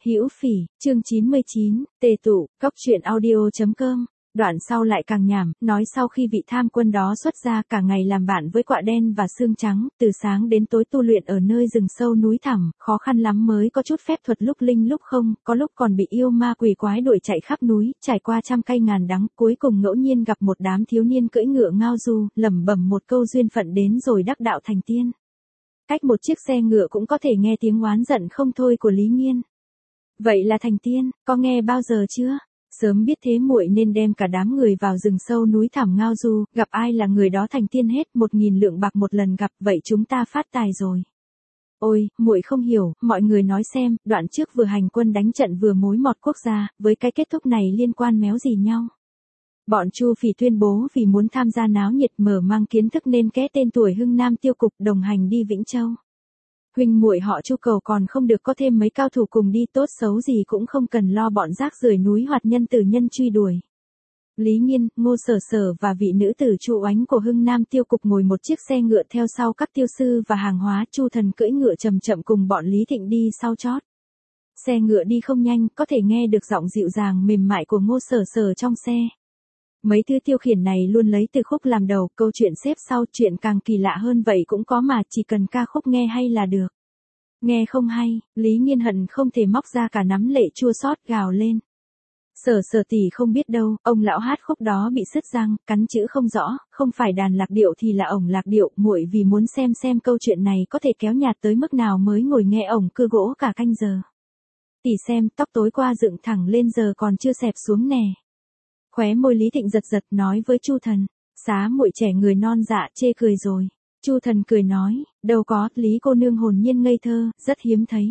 Hữu Phỉ, chương 99, tề tụ, cóc truyện audio.com. Đoạn sau lại càng nhảm, nói sau khi vị tham quân đó xuất ra cả ngày làm bạn với quạ đen và xương trắng, từ sáng đến tối tu luyện ở nơi rừng sâu núi thẳm, khó khăn lắm mới có chút phép thuật lúc linh lúc không, có lúc còn bị yêu ma quỷ quái đuổi chạy khắp núi, trải qua trăm cay ngàn đắng, cuối cùng ngẫu nhiên gặp một đám thiếu niên cưỡi ngựa ngao du, lẩm bẩm một câu duyên phận đến rồi đắc đạo thành tiên. Cách một chiếc xe ngựa cũng có thể nghe tiếng oán giận không thôi của Lý Nghiên. Vậy là thành tiên, có nghe bao giờ chưa? Sớm biết thế muội nên đem cả đám người vào rừng sâu núi thẳm ngao du, gặp ai là người đó thành tiên hết, 1.000 lượng bạc một lần gặp, vậy chúng ta phát tài rồi. Ôi, muội không hiểu, mọi người nói xem, đoạn trước vừa hành quân đánh trận vừa mối mọt quốc gia, với cái kết thúc này liên quan méo gì nhau? Bọn Chu Phỉ tuyên bố vì muốn tham gia náo nhiệt mở mang kiến thức nên ké tên tuổi Hưng Nam Tiêu Cục đồng hành đi Vĩnh Châu. Huynh muội họ Chu cầu còn không được có thêm mấy cao thủ cùng đi, tốt xấu gì cũng không cần lo bọn rác rưởi núi hoạt nhân tử nhân truy đuổi. Lý Nghiên, Ngô Sở Sở và vị nữ tử Chu Oánh của Hưng Nam Tiêu Cục ngồi một chiếc xe ngựa theo sau các tiêu sư và hàng hóa, Chu Thần cưỡi ngựa chậm chậm cùng bọn Lý Thịnh đi sau chót. Xe ngựa đi không nhanh, có thể nghe được giọng dịu dàng mềm mại của Ngô Sở Sở trong xe. Mấy thứ tiêu khiển này luôn lấy từ khúc làm đầu, câu chuyện xếp sau, chuyện càng kỳ lạ hơn vậy cũng có mà, chỉ cần ca khúc nghe hay là được. Nghe không hay, Lý Nghiên hận không thể móc ra cả nắm lệ chua xót gào lên. Sở Sở tỷ không biết đâu, ông lão hát khúc đó bị sứt răng, cắn chữ không rõ, không phải đàn lạc điệu thì là ổng lạc điệu, muội vì muốn xem câu chuyện này có thể kéo nhạt tới mức nào mới ngồi nghe ổng cưa gỗ cả canh giờ. Tỷ xem, tóc tối qua dựng thẳng lên giờ còn chưa xẹp xuống nè. Khóe môi Lý Thịnh giật giật nói với Chu Thần, xá muội trẻ người non dạ chê cười rồi. Chu Thần cười nói, đâu có, Lý cô nương hồn nhiên ngây thơ, rất hiếm thấy.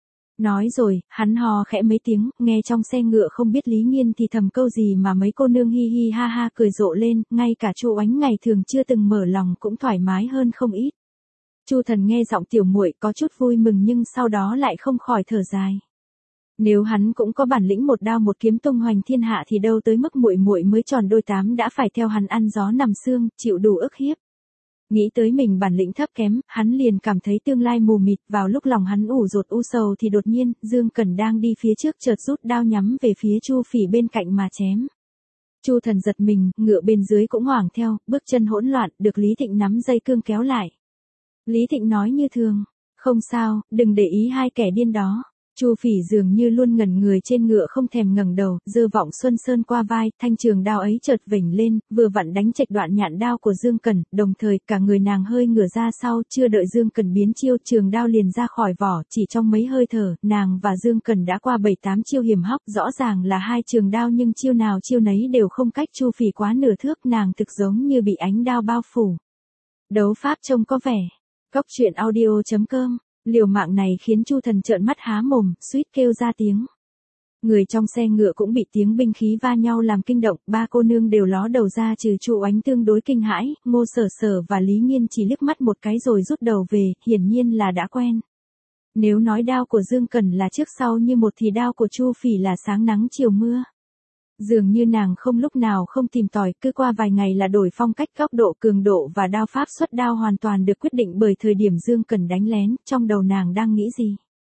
Nói rồi, hắn hò khẽ mấy tiếng, nghe trong xe ngựa không biết Lý Nghiên thì thầm câu gì mà mấy cô nương hi hi ha ha cười rộ lên, ngay cả Chu Oánh ngày thường chưa từng mở lòng cũng thoải mái hơn không ít. Chu Thần nghe giọng tiểu muội có chút vui mừng nhưng sau đó lại không khỏi thở dài. Nếu hắn cũng có bản lĩnh một đao một kiếm tung hoành thiên hạ thì đâu tới mức muội muội mới tròn đôi tám đã phải theo hắn ăn gió nằm sương, chịu đủ ức hiếp. Nghĩ tới mình bản lĩnh thấp kém, hắn liền cảm thấy tương lai mù mịt, vào lúc lòng hắn ủ rột u sầu thì đột nhiên, Dương Cẩn đang đi phía trước chợt rút đao nhắm về phía Chu Phỉ bên cạnh mà chém. Chu Thần giật mình, ngựa bên dưới cũng hoảng theo, bước chân hỗn loạn, được Lý Thịnh nắm dây cương kéo lại. Lý Thịnh nói như thường, không sao, đừng để ý hai kẻ điên đó. Chu Phỉ dường như luôn ngẩn người trên ngựa không thèm ngẩng đầu, giơ vọng xuân sơn qua vai, thanh trường đao ấy chợt vểnh lên, vừa vặn đánh chệch đoạn nhạn đao của Dương Cẩn, đồng thời cả người nàng hơi ngửa ra sau, chưa đợi Dương Cẩn biến chiêu, trường đao liền ra khỏi vỏ, chỉ trong mấy hơi thở, nàng và Dương Cẩn đã qua 7-8 chiêu hiểm hóc, rõ ràng là hai trường đao nhưng chiêu nào chiêu nấy đều không cách Chu Phỉ quá nửa thước, nàng thực giống như bị ánh đao bao phủ. Đấu pháp trông có vẻ. Cóc truyện audio.com. Liều mạng này khiến Chu Thần trợn mắt há mồm, suýt kêu ra tiếng. Người trong xe ngựa cũng bị tiếng binh khí va nhau làm kinh động, ba cô nương đều ló đầu ra trừ Chu Oánh tương đối kinh hãi, Ngô Sở Sở và Lý Nghiên chỉ liếc mắt một cái rồi rút đầu về, hiển nhiên là đã quen. Nếu nói đao của Dương Cẩn là trước sau như một thì đao của Chu Phỉ là sáng nắng chiều mưa. Dường như nàng không lúc nào không tìm tòi, cứ qua vài ngày là đổi phong cách, góc độ, cường độ và đao pháp xuất đao hoàn toàn được quyết định bởi thời điểm Dương Cẩn đánh lén, trong đầu nàng đang nghĩ gì.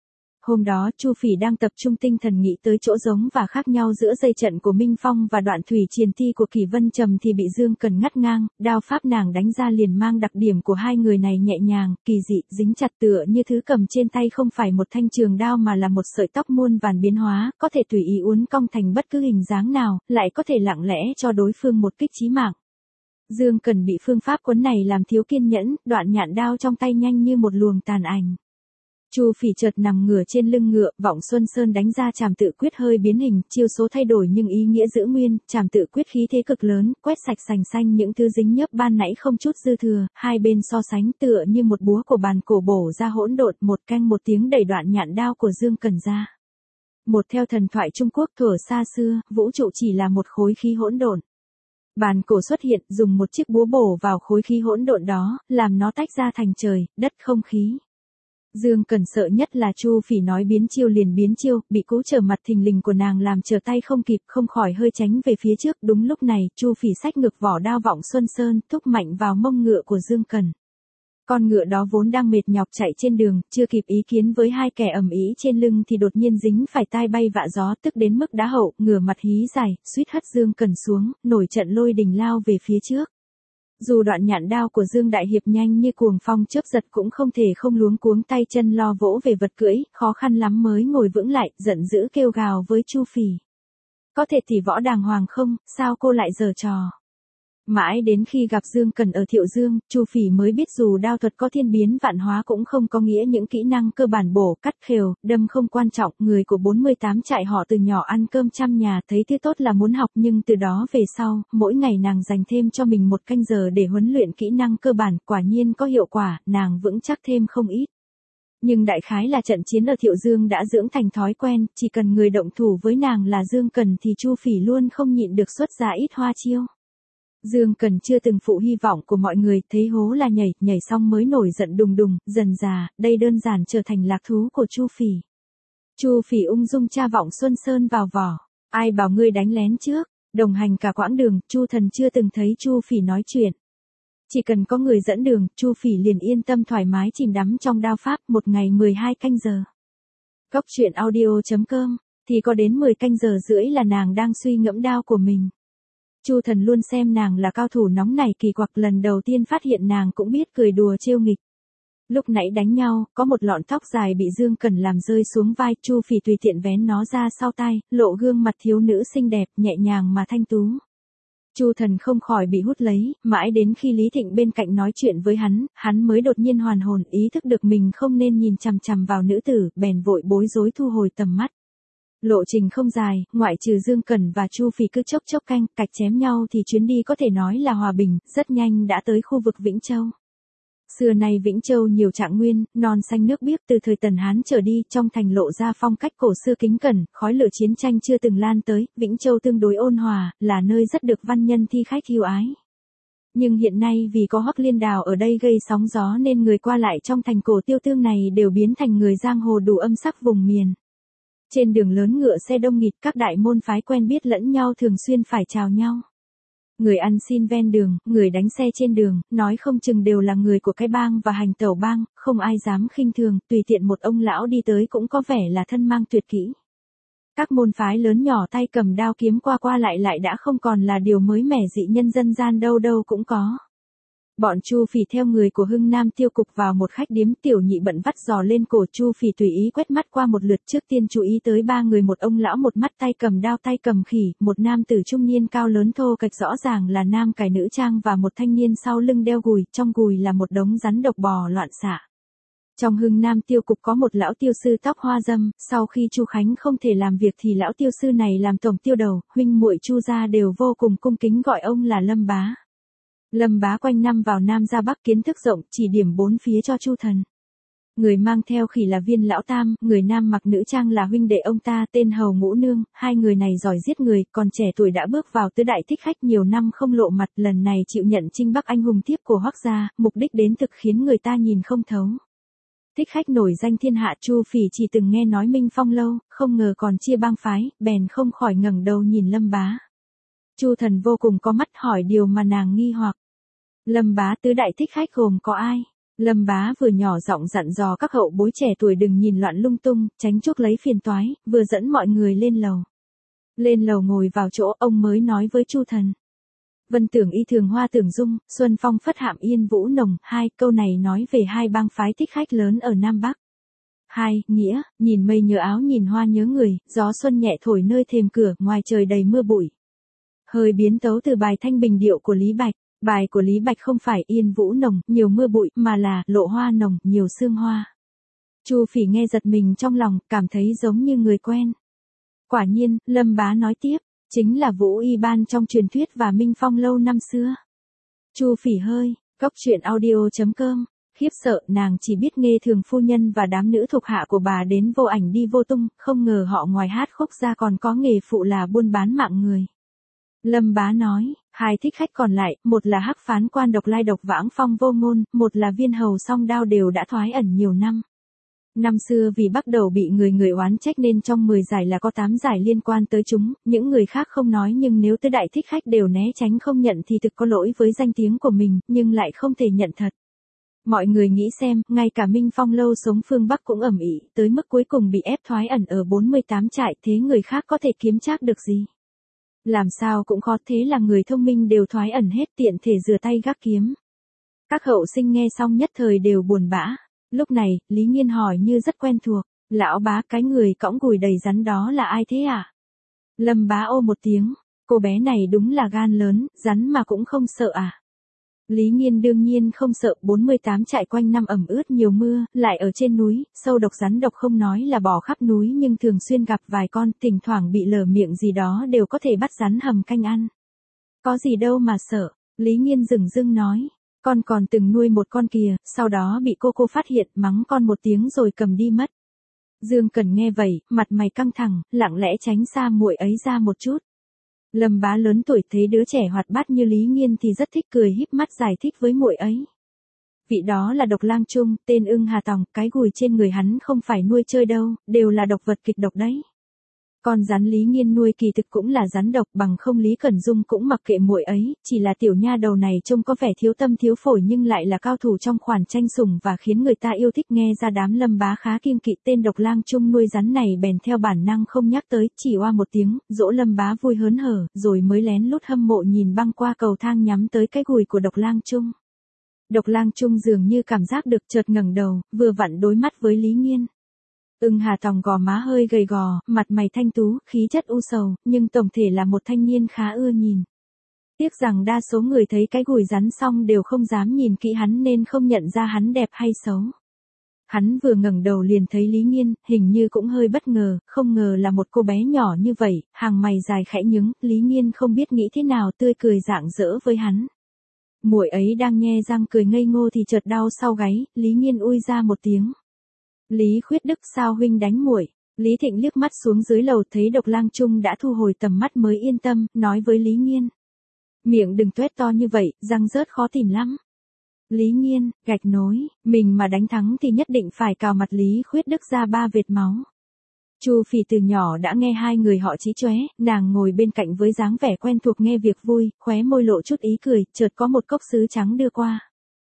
Hôm đó Chu Phỉ đang tập trung tinh thần nghĩ tới chỗ giống và khác nhau giữa dây trận của Minh Phong và đoạn thủy triền thi của Kỷ Vân Trầm thì bị Dương Cẩn ngắt ngang, đao pháp nàng đánh ra liền mang đặc điểm của hai người này nhẹ nhàng, kỳ dị, dính chặt tựa như thứ cầm trên tay không phải một thanh trường đao mà là một sợi tóc muôn vàn biến hóa, có thể tùy ý uốn cong thành bất cứ hình dáng nào, lại có thể lặng lẽ cho đối phương một kích chí mạng. Dương Cẩn bị phương pháp quấn này làm thiếu kiên nhẫn, đoạn nhạn đao trong tay nhanh như một luồng tàn ảnh. Chu Phỉ chợt nằm ngửa trên lưng ngựa, vọng xuân sơn đánh ra trảm tự quyết hơi biến hình, chiêu số thay đổi nhưng ý nghĩa giữ nguyên, trảm tự quyết khí thế cực lớn, quét sạch sành xanh những thứ dính nhớp ban nãy không chút dư thừa, hai bên so sánh tựa như một búa của bàn cổ bổ ra hỗn độn, một canh một tiếng đẩy đoạn nhạn đao của Dương Cẩn ra. Một theo thần thoại Trung Quốc thuở xa xưa, vũ trụ chỉ là một khối khí hỗn độn. Bàn cổ xuất hiện, dùng một chiếc búa bổ vào khối khí hỗn độn đó, làm nó tách ra thành trời, đất không khí. Dương Cẩn sợ nhất là Chu Phỉ nói biến chiêu liền biến chiêu, bị cú trở mặt thình lình của nàng làm trở tay không kịp, không khỏi hơi tránh về phía trước. Đúng lúc này, Chu Phỉ xách ngược vỏ đao vọng xuân sơn, thúc mạnh vào mông ngựa của Dương Cẩn. Con ngựa đó vốn đang mệt nhọc chạy trên đường, chưa kịp ý kiến với hai kẻ ầm ĩ trên lưng thì đột nhiên dính phải tai bay vạ gió, tức đến mức đá hậu, ngửa mặt hí dài, suýt hất Dương Cần xuống, nổi trận lôi đình lao về phía trước. Dù đoạn nhạn đao của Dương Đại Hiệp nhanh như cuồng phong chớp giật cũng không thể không luống cuống tay chân lo vỗ về vật cưỡi, khó khăn lắm mới ngồi vững lại, giận dữ kêu gào với Chu Phỉ. Có thể tỷ võ đàng hoàng không, sao cô lại giở trò? Mãi đến khi gặp Dương Cần ở Thiệu Dương, Chu Phỉ mới biết dù đao thuật có thiên biến vạn hóa cũng không có nghĩa những kỹ năng cơ bản bổ, cắt khều, đâm không quan trọng. Người của 48 trại họ từ nhỏ ăn cơm trăm nhà thấy thứ tốt là muốn học, nhưng từ đó về sau, mỗi ngày nàng dành thêm cho mình 1 canh giờ để huấn luyện kỹ năng cơ bản, quả nhiên có hiệu quả, nàng vững chắc thêm không ít. Nhưng đại khái là trận chiến ở Thiệu Dương đã dưỡng thành thói quen, chỉ cần người động thủ với nàng là Dương Cần thì Chu Phỉ luôn không nhịn được xuất ra ít hoa chiêu. Dương Cần chưa từng phụ hy vọng của mọi người, thấy hố là nhảy xong mới nổi giận đùng đùng, dần dà, đây đơn giản trở thành lạc thú của Chu Phỉ. Chu Phỉ ung dung tra vọng Xuân Sơn vào vỏ, ai bảo ngươi đánh lén trước, đồng hành cả quãng đường, Chu Thần chưa từng thấy Chu Phỉ nói chuyện. Chỉ cần có người dẫn đường, Chu Phỉ liền yên tâm thoải mái chìm đắm trong đao pháp, một ngày 12 canh giờ. Cốc truyện audio.com, thì có đến 10 canh giờ rưỡi là nàng đang suy ngẫm đao của mình. Chu Thần luôn xem nàng là cao thủ nóng nảy kỳ quặc, lần đầu tiên phát hiện nàng cũng biết cười đùa trêu nghịch. Lúc nãy đánh nhau, có một lọn tóc dài bị Dương Cần làm rơi xuống vai, Chu Phỉ tùy tiện vén nó ra sau tai, lộ gương mặt thiếu nữ xinh đẹp, nhẹ nhàng mà thanh tú. Chu Thần không khỏi bị hút lấy, mãi đến khi Lý Thịnh bên cạnh nói chuyện với hắn mới đột nhiên hoàn hồn, ý thức được mình không nên nhìn chằm chằm vào nữ tử, bèn vội bối rối thu hồi tầm mắt. Lộ trình không dài, ngoại trừ Dương Cần và Chu Phỉ cứ chốc canh, cạch chém nhau thì chuyến đi có thể nói là hòa bình, rất nhanh đã tới khu vực Vĩnh Châu. Xưa nay Vĩnh Châu nhiều trạng nguyên, non xanh nước biếc, từ thời Tần Hán trở đi, trong thành lộ ra phong cách cổ xưa kính cẩn, khói lửa chiến tranh chưa từng lan tới, Vĩnh Châu tương đối ôn hòa, là nơi rất được văn nhân thi khách yêu ái. Nhưng hiện nay vì có Hoắc Liên Đào ở đây gây sóng gió nên người qua lại trong thành cổ Tiêu Tương này đều biến thành người giang hồ đủ âm sắc vùng miền. Trên đường lớn ngựa xe đông nghịt, các đại môn phái quen biết lẫn nhau thường xuyên phải chào nhau. Người ăn xin ven đường, người đánh xe trên đường, nói không chừng đều là người của cái bang và hành tẩu bang, không ai dám khinh thường, tùy tiện một ông lão đi tới cũng có vẻ là thân mang tuyệt kỹ. Các môn phái lớn nhỏ tay cầm đao kiếm qua lại đã không còn là điều mới mẻ dị nhân dân gian đâu cũng có. Bọn Chu Phỉ theo người của Hưng Nam Tiêu Cục vào một khách điếm, Tiểu Nhị bận vắt giò lên cổ Chu Phỉ tùy ý quét mắt qua một lượt, trước tiên chú ý tới 3 người, một ông lão một mắt tay cầm đao tay cầm khỉ, một nam tử trung niên cao lớn thô kệch rõ ràng là nam cải nữ trang và một thanh niên sau lưng đeo gùi, trong gùi là một đống rắn độc bò loạn xạ. Trong Hưng Nam Tiêu Cục có một lão tiêu sư tóc hoa dâm, sau khi Chu Khánh không thể làm việc thì lão tiêu sư này làm tổng tiêu đầu, huynh muội Chu gia đều vô cùng cung kính gọi ông là Lâm Bá. Lâm Bá quanh năm vào Nam ra Bắc, kiến thức rộng, chỉ điểm 4 phía cho Chu Thần. Người mang theo khỉ là Viên lão tam, người nam mặc nữ trang là huynh đệ ông ta tên Hầu Ngũ Nương, hai người này giỏi giết người, còn trẻ tuổi đã bước vào tứ đại thích khách, nhiều năm không lộ mặt, lần này chịu nhận Trinh Bắc anh hùng thiếp của Hoắc gia, mục đích đến thực khiến người ta nhìn không thấu. Thích khách nổi danh thiên hạ, Chu Phỉ chỉ từng nghe nói Minh Phong lâu, không ngờ còn chia bang phái, bèn không khỏi ngẩng đầu nhìn Lâm Bá. Chu Thần vô cùng có mắt, hỏi điều mà nàng nghi hoặc. Lâm Bá, tứ đại thích khách gồm có ai? Lâm Bá vừa nhỏ giọng dặn dò các hậu bối trẻ tuổi đừng nhìn loạn lung tung, tránh chuốc lấy phiền toái, vừa dẫn mọi người lên lầu. Lên lầu ngồi vào chỗ, ông mới nói với Chu Thần. Vân Tưởng Y Thường Hoa Tưởng Dung, Xuân Phong Phất Hạm Yên Vũ Nồng, 2 câu này nói về 2 bang phái thích khách lớn ở Nam Bắc. 2. Nghĩa, nhìn mây nhớ áo nhìn hoa nhớ người, gió xuân nhẹ thổi nơi thềm cửa, ngoài trời đầy mưa bụi. Hơi biến tấu từ bài Thanh Bình Điệu của Lý Bạch. Bài của Lý Bạch không phải Yên Vũ Nồng, nhiều mưa bụi, mà là Lộ Hoa Nồng, nhiều sương hoa. Chu Phỉ nghe giật mình trong lòng, cảm thấy giống như người quen. Quả nhiên, Lâm Bá nói tiếp, chính là Vũ Y Ban trong truyền thuyết và Minh Phong lâu năm xưa. Chu Phỉ hơi, cốc truyện audio.com, khiếp sợ, nàng chỉ biết Nghê Thường phu nhân và đám nữ thuộc hạ của bà đến vô ảnh đi vô tung, không ngờ họ ngoài hát khúc ra còn có nghề phụ là buôn bán mạng người. Lâm Bá nói, 2 thích khách còn lại, một là Hắc Phán quan độc lai độc vãng phong vô ngôn, một là Viên hầu song đao đều đã thoái ẩn nhiều năm. Năm xưa vì bắt đầu bị người oán trách nên trong 10 giải là có 8 giải liên quan tới chúng, những người khác không nói nhưng nếu tứ đại thích khách đều né tránh không nhận thì thực có lỗi với danh tiếng của mình, nhưng lại không thể nhận thật. Mọi người nghĩ xem, ngay cả Minh Phong lâu sống phương Bắc cũng ầm ĩ, tới mức cuối cùng bị ép thoái ẩn ở 48 trại, thế người khác có thể kiếm trác được gì? Làm sao cũng khó, thế là người thông minh đều thoái ẩn hết, tiện thể rửa tay gác kiếm. Các hậu sinh nghe xong nhất thời đều buồn bã. Lúc này, Lý Nghiên hỏi như rất quen thuộc, lão bá, cái người cõng gùi đầy rắn đó là ai thế à? Lâm bá ô một tiếng, cô bé này đúng là gan lớn, rắn mà cũng không sợ à? Lý Nghiên đương nhiên không sợ, 48 trại quanh năm ẩm ướt nhiều mưa, lại ở trên núi, sâu độc rắn độc không nói là bò khắp núi nhưng thường xuyên gặp vài con, thỉnh thoảng bị lở miệng gì đó đều có thể bắt rắn hầm canh ăn. Có gì đâu mà sợ, Lý Nghiên dửng dưng nói, con còn từng nuôi một con kìa, sau đó bị cô phát hiện, mắng con một tiếng rồi cầm đi mất. Dương Cẩn nghe vậy, mặt mày căng thẳng, lặng lẽ tránh xa muội ấy ra một chút. Lâm bá lớn tuổi thấy đứa trẻ hoạt bát như Lý Nghiên thì rất thích, cười híp mắt giải thích với muội ấy. Vị đó là độc lang trung, tên Ưng Hà Tòng, cái gùi trên người hắn không phải nuôi chơi đâu, đều là độc vật kịch độc đấy. Con rắn Lý Nghiên nuôi kỳ thực cũng là rắn độc, bằng không Lý Cẩn Dung cũng mặc kệ muội ấy, chỉ là tiểu nha đầu này trông có vẻ thiếu tâm thiếu phổi nhưng lại là cao thủ trong khoản tranh sủng và khiến người ta yêu thích. Nghe ra đám Lâm bá khá kiêng kỵ tên độc lang trung nuôi rắn này, bèn theo bản năng không nhắc tới, chỉ oa một tiếng, dỗ Lâm bá vui hớn hở, rồi mới lén lút hâm mộ nhìn băng qua cầu thang nhắm tới cái gùi của độc lang trung. Độc lang trung dường như cảm giác được, chợt ngẩng đầu, vừa vặn đối mắt với Lý Nghiên. Ưng Hà Tòng gò má hơi gầy gò, mặt mày thanh tú, khí chất u sầu, nhưng tổng thể là một thanh niên khá ưa nhìn. Tiếc rằng đa số người thấy cái gùi rắn xong đều không dám nhìn kỹ hắn nên không nhận ra hắn đẹp hay xấu. Hắn vừa ngẩng đầu liền thấy Lý Nghiên, hình như cũng hơi bất ngờ, không ngờ là một cô bé nhỏ như vậy, hàng mày dài khẽ nhướng, Lý Nghiên không biết nghĩ thế nào, tươi cười rạng rỡ với hắn. Muội ấy đang nhe răng cười ngây ngô thì chợt đau sau gáy, Lý Nghiên ui ra một tiếng. Lý Khuyết Đức, sao huynh đánh muội? Lý Thịnh liếc mắt xuống dưới lầu thấy độc lang trung đã thu hồi tầm mắt mới yên tâm, nói với Lý Nghiên. Miệng đừng tuét to như vậy, răng rớt khó tìm lắm. Lý Nghiên, gạch nối, mình mà đánh thắng thì nhất định phải cào mặt Lý Khuyết Đức ra 3 vệt máu. Chu Phỉ từ nhỏ đã nghe hai người họ chí chóe, nàng ngồi bên cạnh với dáng vẻ quen thuộc nghe việc vui, khóe môi lộ chút ý cười, chợt có một cốc sứ trắng đưa qua.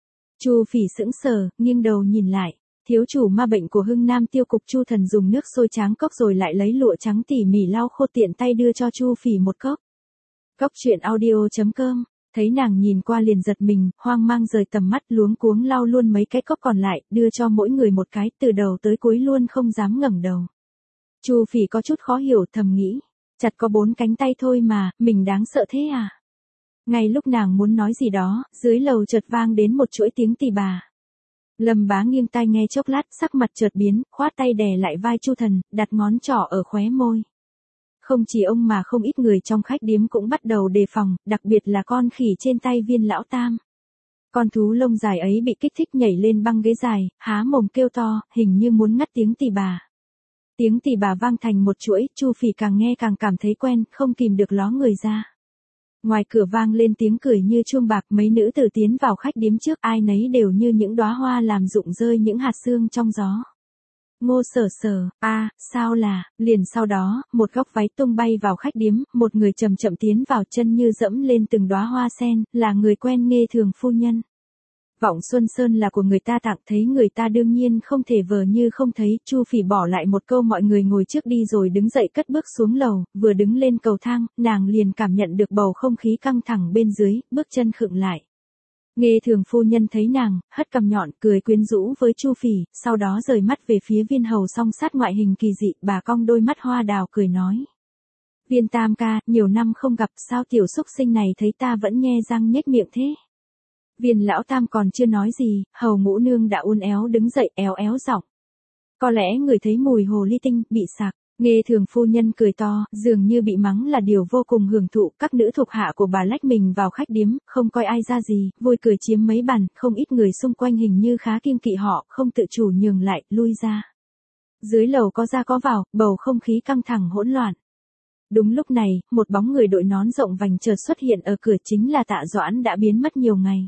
Chu Phỉ sững sờ, nghiêng đầu nhìn lại. Thiếu chủ ma bệnh của Hưng Nam Tiêu cục Chu Thần dùng nước sôi tráng cốc rồi lại lấy lụa trắng tỉ mỉ lau khô, tiện tay đưa cho Chu Phỉ một cốc. Cốc truyện audio.com, thấy nàng nhìn qua liền giật mình, hoang mang rời tầm mắt, luống cuống lau luôn mấy cái cốc còn lại, đưa cho mỗi người một cái, từ đầu tới cuối luôn không dám ngẩng đầu. Chu Phỉ có chút khó hiểu, thầm nghĩ, chặt có 4 cánh tay thôi mà, mình đáng sợ thế à? Ngay lúc nàng muốn nói gì đó, dưới lầu chợt vang đến một chuỗi tiếng tì bà. Lâm bá nghiêng tai nghe chốc lát, sắc mặt chợt biến, khoát tay đè lại vai Chu Thần, đặt ngón trỏ ở khóe môi. Không chỉ ông mà không ít người trong khách điếm cũng bắt đầu đề phòng, đặc biệt là con khỉ trên tay Viên lão tam. Con thú lông dài ấy bị kích thích nhảy lên băng ghế dài, há mồm kêu to, hình như muốn ngắt tiếng tì bà. Tiếng tì bà vang thành một chuỗi, Chu Phỉ càng nghe càng cảm thấy quen, không kìm được ló người ra. Ngoài cửa vang lên tiếng cười như chuông bạc, mấy nữ tử tiến vào khách điếm trước, ai nấy đều như những đóa hoa làm rụng rơi những hạt sương trong gió. Ngô Sở Sở, sao là, liền sau đó, một góc váy tung bay vào khách điếm, một người chậm chậm tiến vào, chân như dẫm lên từng đóa hoa sen, là người quen Nghê Thường phu nhân. Vọng Xuân Sơn là của người ta tặng, thấy người ta đương nhiên không thể vờ như không thấy. Chu Phỉ bỏ lại một câu mọi người ngồi trước đi rồi đứng dậy cất bước xuống lầu, vừa đứng lên cầu thang, nàng liền cảm nhận được bầu không khí căng thẳng bên dưới, bước chân khựng lại. Nghê Thường phu nhân thấy nàng, hất cằm nhọn, cười quyến rũ với Chu Phỉ, sau đó rời mắt về phía Viên hầu song sát ngoại hình kỳ dị, bà cong đôi mắt hoa đào cười nói. Viên tam ca, nhiều năm không gặp, sao tiểu xúc sinh này thấy ta vẫn nhe răng nhếch miệng thế? Viên lão tam còn chưa nói gì, hầu ngũ nương đã uốn éo đứng dậy, éo éo giọng. Có lẽ người thấy mùi hồ ly tinh, bị sặc. Nghê Thường phu nhân cười to, dường như bị mắng là điều vô cùng hưởng thụ. Các nữ thuộc hạ của bà lách mình vào khách điếm, không coi ai ra gì, vui cười chiếm mấy bàn, không ít người xung quanh hình như khá kiêng kỵ họ, không tự chủ nhường lại, lui ra. Dưới lầu có ra có vào, bầu không khí căng thẳng hỗn loạn. Đúng lúc này, một bóng người đội nón rộng vành chợt xuất hiện ở cửa, chính là Tạ Doãn đã biến mất nhiều ngày.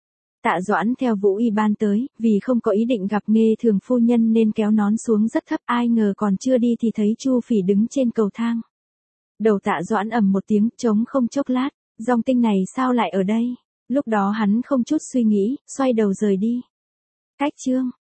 Tạ Doãn theo Vũ Y ban tới, vì không có ý định gặp Nghê Thường phu nhân nên kéo nón xuống rất thấp, ai ngờ còn chưa đi thì thấy Chu Phỉ đứng trên cầu thang. Đầu Tạ Doãn ầm một tiếng, trống không chốc lát, dòng tinh này sao lại ở đây? Lúc đó hắn không chút suy nghĩ, xoay đầu rời đi. Cách chương